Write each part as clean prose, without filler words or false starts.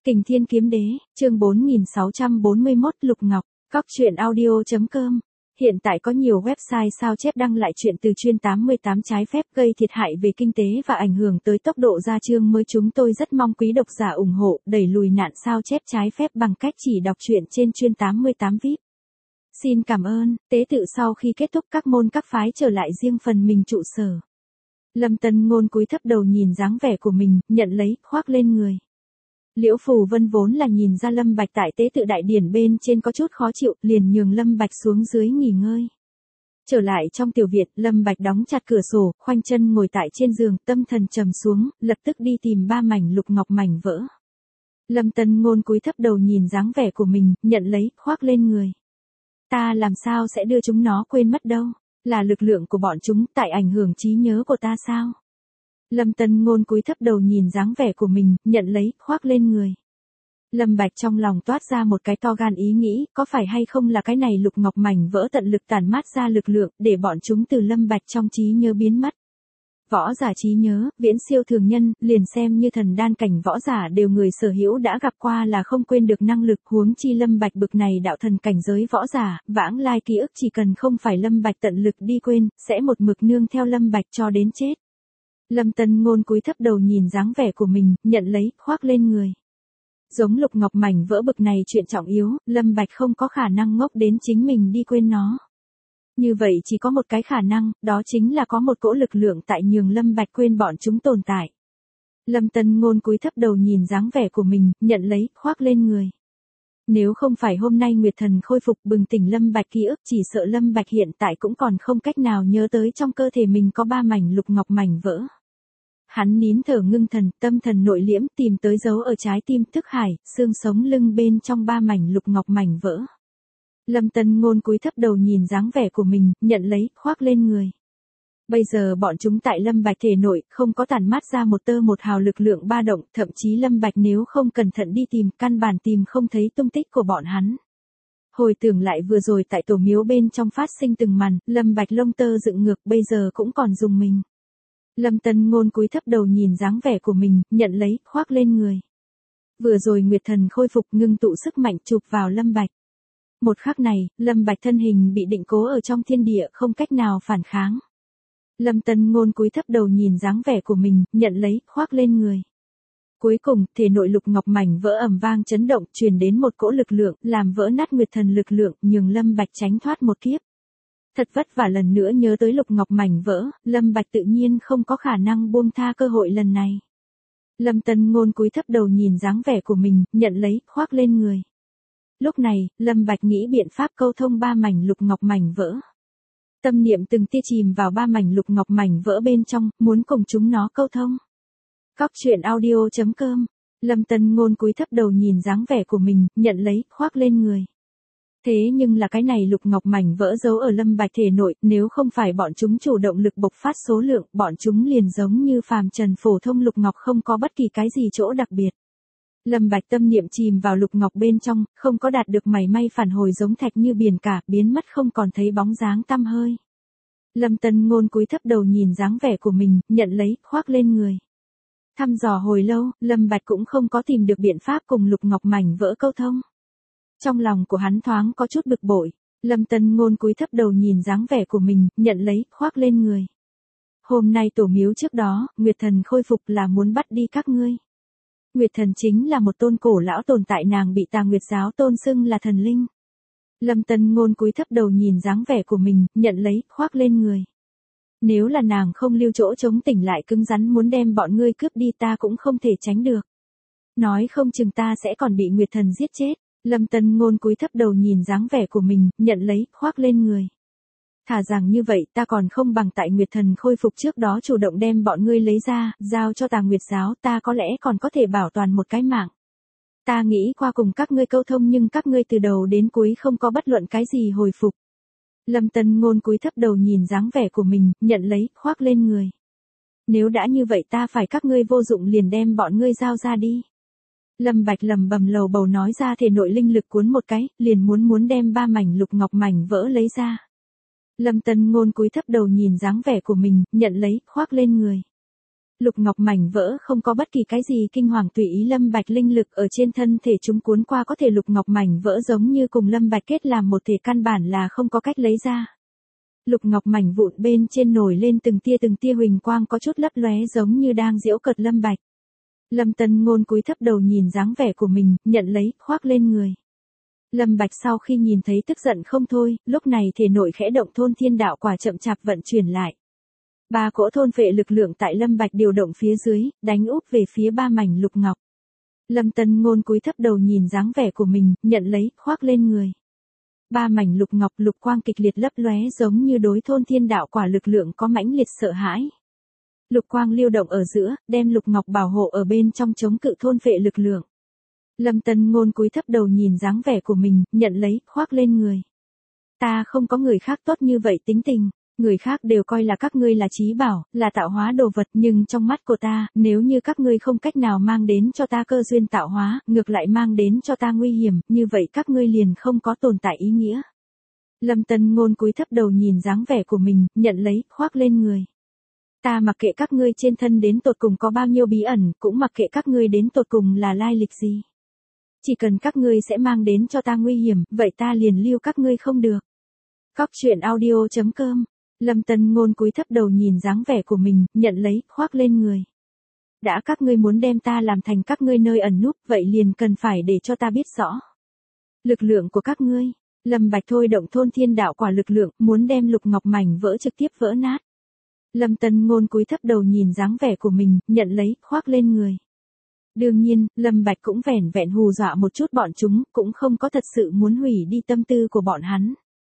Kình Thiên Kiếm Đế, chương 4641 Lục Ngọc, Cóc truyện audio.com. Hiện tại có nhiều website sao chép đăng lại chuyện từ chuyên 88 trái phép gây thiệt hại về kinh tế và ảnh hưởng tới tốc độ ra chương mới. Chúng tôi rất mong quý độc giả ủng hộ, đẩy lùi nạn sao chép trái phép bằng cách chỉ đọc truyện trên chuyên 88 VIP. Xin cảm ơn. Tế tự sau khi kết thúc các môn các phái trở lại riêng phần mình trụ sở. Lâm Tân Ngôn cúi thấp đầu nhìn dáng vẻ của mình, nhận lấy, khoác lên người. Liễu Phù Vân vốn là nhìn ra Lâm Bạch tại tế tự đại điển bên trên có chút khó chịu, liền nhường Lâm Bạch xuống dưới nghỉ ngơi. Trở lại trong tiểu viện, Lâm Bạch đóng chặt cửa sổ, khoanh chân ngồi tại trên giường, tâm thần trầm xuống, lập tức đi tìm 3 mảnh lục ngọc mảnh vỡ. Lâm Tân Ngôn cúi thấp đầu nhìn dáng vẻ của mình, nhận lấy, khoác lên người. Ta làm sao sẽ đưa chúng nó quên mất đâu, là lực lượng của bọn chúng tại ảnh hưởng trí nhớ của ta sao? Lâm Tân Ngôn cúi thấp đầu nhìn dáng vẻ của mình, nhận lấy, khoác lên người. Lâm Bạch trong lòng toát ra một cái to gan ý nghĩ, có phải hay không là cái này lục ngọc mảnh vỡ tận lực tản mát ra lực lượng, để bọn chúng từ Lâm Bạch trong trí nhớ biến mất. Võ giả trí nhớ, viễn siêu thường nhân, liền xem như thần đan cảnh võ giả đều người sở hữu đã gặp qua là không quên được năng lực, huống chi Lâm Bạch bực này đạo thần cảnh giới võ giả, vãng lai ký ức chỉ cần không phải Lâm Bạch tận lực đi quên, sẽ một mực nương theo Lâm Bạch cho đến chết. Lâm Tân Ngôn cúi thấp đầu nhìn dáng vẻ của mình, nhận lấy, khoác lên người. Giống lục ngọc mảnh vỡ bực này chuyện trọng yếu, Lâm Bạch không có khả năng ngốc đến chính mình đi quên nó. Như vậy chỉ có một cái khả năng, đó chính là có một cỗ lực lượng tại nhường Lâm Bạch quên bọn chúng tồn tại. Lâm Tân Ngôn cúi thấp đầu nhìn dáng vẻ của mình, nhận lấy, khoác lên người. Nếu không phải hôm nay Nguyệt Thần khôi phục bừng tỉnh Lâm Bạch ký ức, chỉ sợ Lâm Bạch hiện tại cũng còn không cách nào nhớ tới trong cơ thể mình có 3 mảnh lục ngọc mảnh vỡ. Hắn nín thở ngưng thần, tâm thần nội liễm, tìm tới dấu ở trái tim, thức hải, xương sống lưng bên trong 3 mảnh lục ngọc mảnh vỡ. Lâm Tân Ngôn cúi thấp đầu nhìn dáng vẻ của mình, nhận lấy, khoác lên người. Bây giờ bọn chúng tại Lâm Bạch thể nội, không có tản mát ra một tơ một hào lực lượng ba động, thậm chí Lâm Bạch nếu không cẩn thận đi tìm, căn bản tìm không thấy tung tích của bọn hắn. Hồi tưởng lại vừa rồi tại tổ miếu bên trong phát sinh từng màn, Lâm Bạch lông tơ dựng ngược, bây giờ cũng còn dùng mình. Lâm Tân Ngôn cúi thấp đầu nhìn dáng vẻ của mình, nhận lấy, khoác lên người. Vừa rồi Nguyệt Thần khôi phục, ngưng tụ sức mạnh chụp vào Lâm Bạch. Một khắc này, Lâm Bạch thân hình bị định cố ở trong thiên địa, không cách nào phản kháng. Lâm Tân Ngôn cúi thấp đầu nhìn dáng vẻ của mình, nhận lấy, khoác lên người. Cuối cùng, thể nội lục ngọc mảnh vỡ ầm vang chấn động, truyền đến một cỗ lực lượng, làm vỡ nát Nguyệt Thần lực lượng, nhường Lâm Bạch tránh thoát một kiếp. Thật vất vả lần nữa nhớ tới lục ngọc mảnh vỡ, Lâm Bạch tự nhiên không có khả năng buông tha cơ hội lần này. Lâm Tân Ngôn cúi thấp đầu nhìn dáng vẻ của mình, nhận lấy, khoác lên người. Lúc này, Lâm Bạch nghĩ biện pháp câu thông 3 mảnh lục ngọc mảnh vỡ. Tâm niệm từng tia chìm vào 3 mảnh lục ngọc mảnh vỡ bên trong, muốn cùng chúng nó câu thông. Cóc truyện audio.com. Lâm Tân Ngôn cúi thấp đầu nhìn dáng vẻ của mình, nhận lấy, khoác lên người. Thế nhưng là cái này lục ngọc mảnh vỡ giấu ở Lâm Bạch thể nội, nếu không phải bọn chúng chủ động lực bộc phát số lượng, bọn chúng liền giống như phàm trần phổ thông lục ngọc, không có bất kỳ cái gì chỗ đặc biệt. Lâm Bạch tâm niệm chìm vào lục ngọc bên trong, không có đạt được mảy may phản hồi, giống thạch như biển cả, biến mất không còn thấy bóng dáng tăm hơi. Lâm Tân Ngôn cúi thấp đầu nhìn dáng vẻ của mình, nhận lấy, khoác lên người. Thăm dò hồi lâu, Lâm Bạch cũng không có tìm được biện pháp cùng lục ngọc mảnh vỡ câu thông. Trong lòng của hắn thoáng có chút bực bội, Lâm Tân Ngôn cúi thấp đầu nhìn dáng vẻ của mình, nhận lấy, khoác lên người. Hôm nay tổ miếu trước đó, Nguyệt Thần khôi phục là muốn bắt đi các ngươi. Nguyệt Thần chính là một tôn cổ lão tồn tại, nàng bị Tà Nguyệt giáo tôn xưng là thần linh. Lâm Tân Ngôn cúi thấp đầu nhìn dáng vẻ của mình, nhận lấy, khoác lên người. Nếu là nàng không lưu chỗ chống tỉnh lại cứng rắn muốn đem bọn ngươi cướp đi, ta cũng không thể tránh được. Nói không chừng ta sẽ còn bị Nguyệt Thần giết chết. Lâm Tân Ngôn cúi thấp đầu nhìn dáng vẻ của mình, nhận lấy, khoác lên người. Thà rằng như vậy, ta còn không bằng tại Nguyệt Thần khôi phục trước đó chủ động đem bọn ngươi lấy ra, giao cho Tà Nguyệt giáo, ta có lẽ còn có thể bảo toàn một cái mạng. Ta nghĩ qua cùng các ngươi câu thông, nhưng các ngươi từ đầu đến cuối không có bất luận cái gì hồi phục. Lâm Tân Ngôn cúi thấp đầu nhìn dáng vẻ của mình, nhận lấy, khoác lên người. Nếu đã như vậy, ta phải các ngươi vô dụng liền đem bọn ngươi giao ra đi. Lâm Bạch lẩm bẩm lầu bầu nói ra, thể nội linh lực cuốn một cái, liền muốn đem 3 mảnh lục ngọc mảnh vỡ lấy ra. Lâm Tân Ngôn cúi thấp đầu nhìn dáng vẻ của mình, nhận lấy, khoác lên người. Lục ngọc mảnh vỡ không có bất kỳ cái gì kinh hoàng, tùy ý Lâm Bạch linh lực ở trên thân thể chúng cuốn qua, có thể lục ngọc mảnh vỡ giống như cùng Lâm Bạch kết làm một thể, căn bản là không có cách lấy ra. Lục ngọc mảnh vụn bên trên nổi lên từng tia huỳnh quang, có chút lấp lóe giống như đang giễu cợt Lâm Bạch. Lâm Tân Ngôn cúi thấp đầu nhìn dáng vẻ của mình, nhận lấy, khoác lên người. Lâm Bạch sau khi nhìn thấy tức giận không thôi, lúc này thể nội khẽ động, thôn thiên đạo quả chậm chạp vận chuyển lại. 3 cỗ thôn phệ lực lượng tại Lâm Bạch điều động phía dưới, đánh úp về phía 3 mảnh lục ngọc. Lâm Tân Ngôn cúi thấp đầu nhìn dáng vẻ của mình, nhận lấy, khoác lên người. 3 mảnh lục ngọc lục quang kịch liệt lấp lóe giống như đối thôn thiên đạo quả lực lượng có mãnh liệt sợ hãi. Lục quang lưu động ở giữa, đem lục ngọc bảo hộ ở bên trong chống cự thôn phệ lực lượng. Lâm Tân Ngôn cúi thấp đầu nhìn dáng vẻ của mình, nhận lấy, khoác lên người. Ta không có người khác tốt như vậy tính tình, người khác đều coi là các ngươi là trí bảo, là tạo hóa đồ vật, nhưng trong mắt của ta, nếu như các ngươi không cách nào mang đến cho ta cơ duyên tạo hóa, ngược lại mang đến cho ta nguy hiểm, như vậy các ngươi liền không có tồn tại ý nghĩa. Lâm Tân Ngôn cúi thấp đầu nhìn dáng vẻ của mình, nhận lấy, khoác lên người. Ta mặc kệ các ngươi trên thân đến tột cùng có bao nhiêu bí ẩn, cũng mặc kệ các ngươi đến tột cùng là lai lịch gì. Chỉ cần các ngươi sẽ mang đến cho ta nguy hiểm, vậy ta liền lưu các ngươi không được. Cóc truyện audio.com. Lâm Tân Ngôn cúi thấp đầu nhìn dáng vẻ của mình, nhận lấy, khoác lên người. Đã các ngươi muốn đem ta làm thành các ngươi nơi ẩn núp, vậy liền cần phải để cho ta biết rõ lực lượng của các ngươi. Lâm Bạch thôi động thôn thiên đạo quả lực lượng, muốn đem lục ngọc mảnh vỡ trực tiếp vỡ nát. Lâm Tân Ngôn cúi thấp đầu nhìn dáng vẻ của mình, nhận lấy, khoác lên người. Đương nhiên, Lâm Bạch cũng vẻn vẹn hù dọa một chút bọn chúng, cũng không có thật sự muốn hủy đi tâm tư của bọn hắn.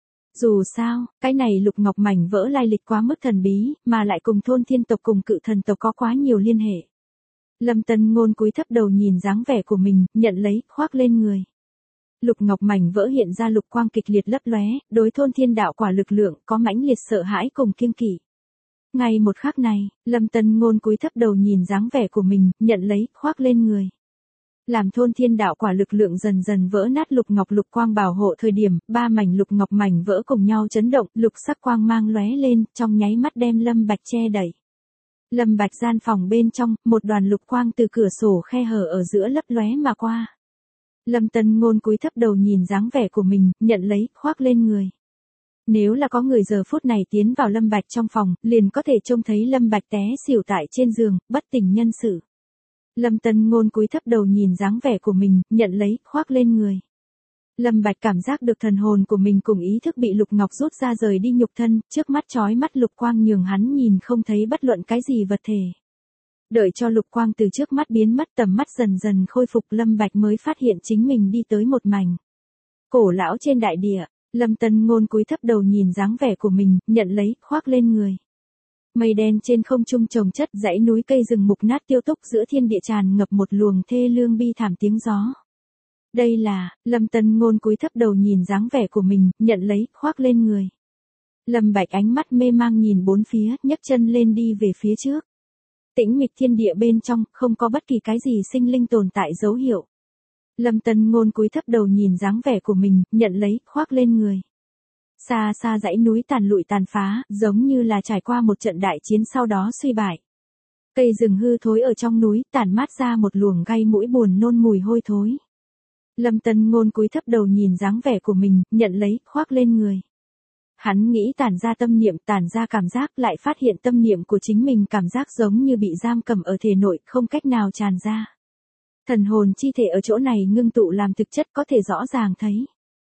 Dù sao, cái này lục ngọc mảnh vỡ lai lịch quá mức thần bí, mà lại cùng thôn thiên tộc cùng cự thần tộc có quá nhiều liên hệ. Lâm Tân Ngôn cúi thấp đầu nhìn dáng vẻ của mình, nhận lấy, khoác lên người. Lục ngọc mảnh vỡ hiện ra lục quang kịch liệt lấp lóe, đối thôn thiên đạo quả lực lượng có mãnh liệt sợ hãi cùng kiêng kỵ. Ngay một khắc này, Lâm Tân Ngôn cúi thấp đầu nhìn dáng vẻ của mình, nhận lấy, khoác lên người. Làm thôn thiên đạo quả lực lượng dần dần vỡ nát lục ngọc lục quang bảo hộ thời điểm, 3 mảnh lục ngọc mảnh vỡ cùng nhau chấn động, lục sắc quang mang lóe lên, trong nháy mắt đem Lâm Bạch che đậy. Lâm Bạch gian phòng bên trong, một đoàn lục quang từ cửa sổ khe hở ở giữa lấp lóe mà qua. Lâm Tân Ngôn cúi thấp đầu nhìn dáng vẻ của mình, nhận lấy, khoác lên người. Nếu là có người giờ phút này tiến vào Lâm Bạch trong phòng, liền có thể trông thấy Lâm Bạch té xỉu tại trên giường, bất tỉnh nhân sự. Lâm Tân Ngôn cúi thấp đầu nhìn dáng vẻ của mình, nhận lấy, khoác lên người. Lâm Bạch cảm giác được thần hồn của mình cùng ý thức bị lục ngọc rút ra rời đi nhục thân, trước mắt chói mắt lục quang nhường hắn nhìn không thấy bất luận cái gì vật thể. Đợi cho lục quang từ trước mắt biến mất, tầm mắt dần dần khôi phục, Lâm Bạch mới phát hiện chính mình đi tới một mảnh cổ lão trên đại địa. Lâm Tân Ngôn cúi thấp đầu nhìn dáng vẻ của mình, nhận lấy, khoác lên người. Mây đen trên không trung chồng chất, dãy núi cây rừng mục nát tiêu túc, giữa thiên địa tràn ngập một luồng thê lương bi thảm tiếng gió. Đây là, Lâm Tân Ngôn cúi thấp đầu nhìn dáng vẻ của mình, nhận lấy, khoác lên người. Lâm Bạch ánh mắt mê mang nhìn bốn phía, nhấc chân lên đi về phía trước. Tĩnh mịch thiên địa bên trong, không có bất kỳ cái gì sinh linh tồn tại dấu hiệu. Lâm Tân Ngôn cúi thấp đầu nhìn dáng vẻ của mình, nhận lấy, khoác lên người. Xa xa dãy núi tàn lụi tàn phá, giống như là trải qua một trận đại chiến sau đó suy bại. Cây rừng hư thối ở trong núi, tản mát ra một luồng gai mũi buồn nôn mùi hôi thối. Lâm Tân Ngôn cúi thấp đầu nhìn dáng vẻ của mình, nhận lấy, khoác lên người. Hắn nghĩ tản ra tâm niệm, tản ra cảm giác, lại phát hiện tâm niệm của chính mình cảm giác giống như bị giam cầm ở thể nội, không cách nào tràn ra. Thần hồn chi thể ở chỗ này ngưng tụ làm thực chất, có thể rõ ràng thấy.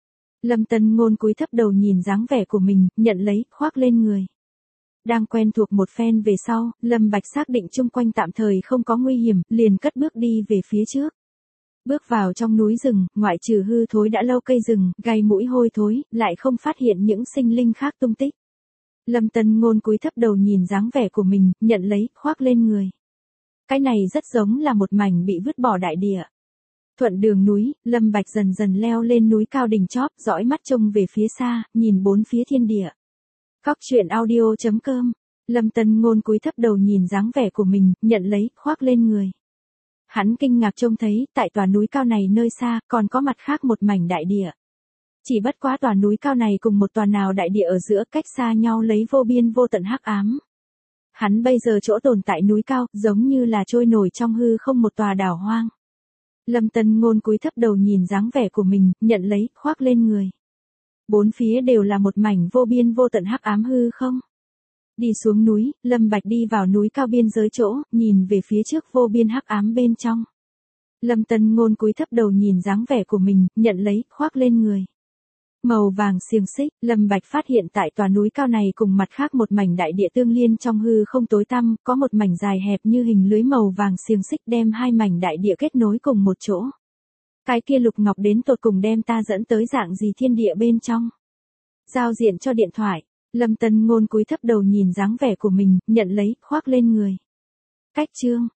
Lâm Tân Ngôn cúi thấp đầu nhìn dáng vẻ của mình, nhận lấy, khoác lên người. Đang quen thuộc một phen về sau, Lâm Bạch xác định chung quanh tạm thời không có nguy hiểm, liền cất bước đi về phía trước. Bước vào trong núi rừng, ngoại trừ hư thối đã lâu cây rừng, gai mũi hôi thối, lại không phát hiện những sinh linh khác tung tích. Lâm Tân Ngôn cúi thấp đầu nhìn dáng vẻ của mình, nhận lấy, khoác lên người. Cái này rất giống là một mảnh bị vứt bỏ đại địa. Thuận đường núi, Lâm Bạch dần dần leo lên núi cao đỉnh chóp, dõi mắt trông về phía xa, nhìn bốn phía thiên địa. Cóc truyện audio.com. Lâm Tân Ngôn cúi thấp đầu nhìn dáng vẻ của mình, nhận lấy, khoác lên người. Hắn kinh ngạc trông thấy, tại tòa núi cao này nơi xa, còn có mặt khác một mảnh đại địa. Chỉ bất quá tòa núi cao này cùng một tòa nào đại địa ở giữa, cách xa nhau lấy vô biên vô tận hắc ám. Hắn bây giờ chỗ tồn tại núi cao, giống như là trôi nổi trong hư không một tòa đảo hoang. Lâm Tân Ngôn cúi thấp đầu nhìn dáng vẻ của mình, nhận lấy, khoác lên người. Bốn phía đều là một mảnh vô biên vô tận hắc ám hư không. Đi xuống núi, Lâm Bạch đi vào núi cao biên giới chỗ, nhìn về phía trước vô biên hắc ám bên trong. Lâm Tân Ngôn cúi thấp đầu nhìn dáng vẻ của mình, nhận lấy, khoác lên người. Màu vàng xiềng xích, Lâm Bạch phát hiện tại tòa núi cao này cùng mặt khác một mảnh đại địa tương liên trong hư không tối tăm, có một mảnh dài hẹp như hình lưới màu vàng xiềng xích đem hai mảnh đại địa kết nối cùng một chỗ. Cái kia lục ngọc đến tột cùng đem ta dẫn tới dạng gì thiên địa bên trong. Giao diện cho điện thoại, Lâm Tân Ngôn cúi thấp đầu nhìn dáng vẻ của mình, nhận lấy, khoác lên người. Cách chương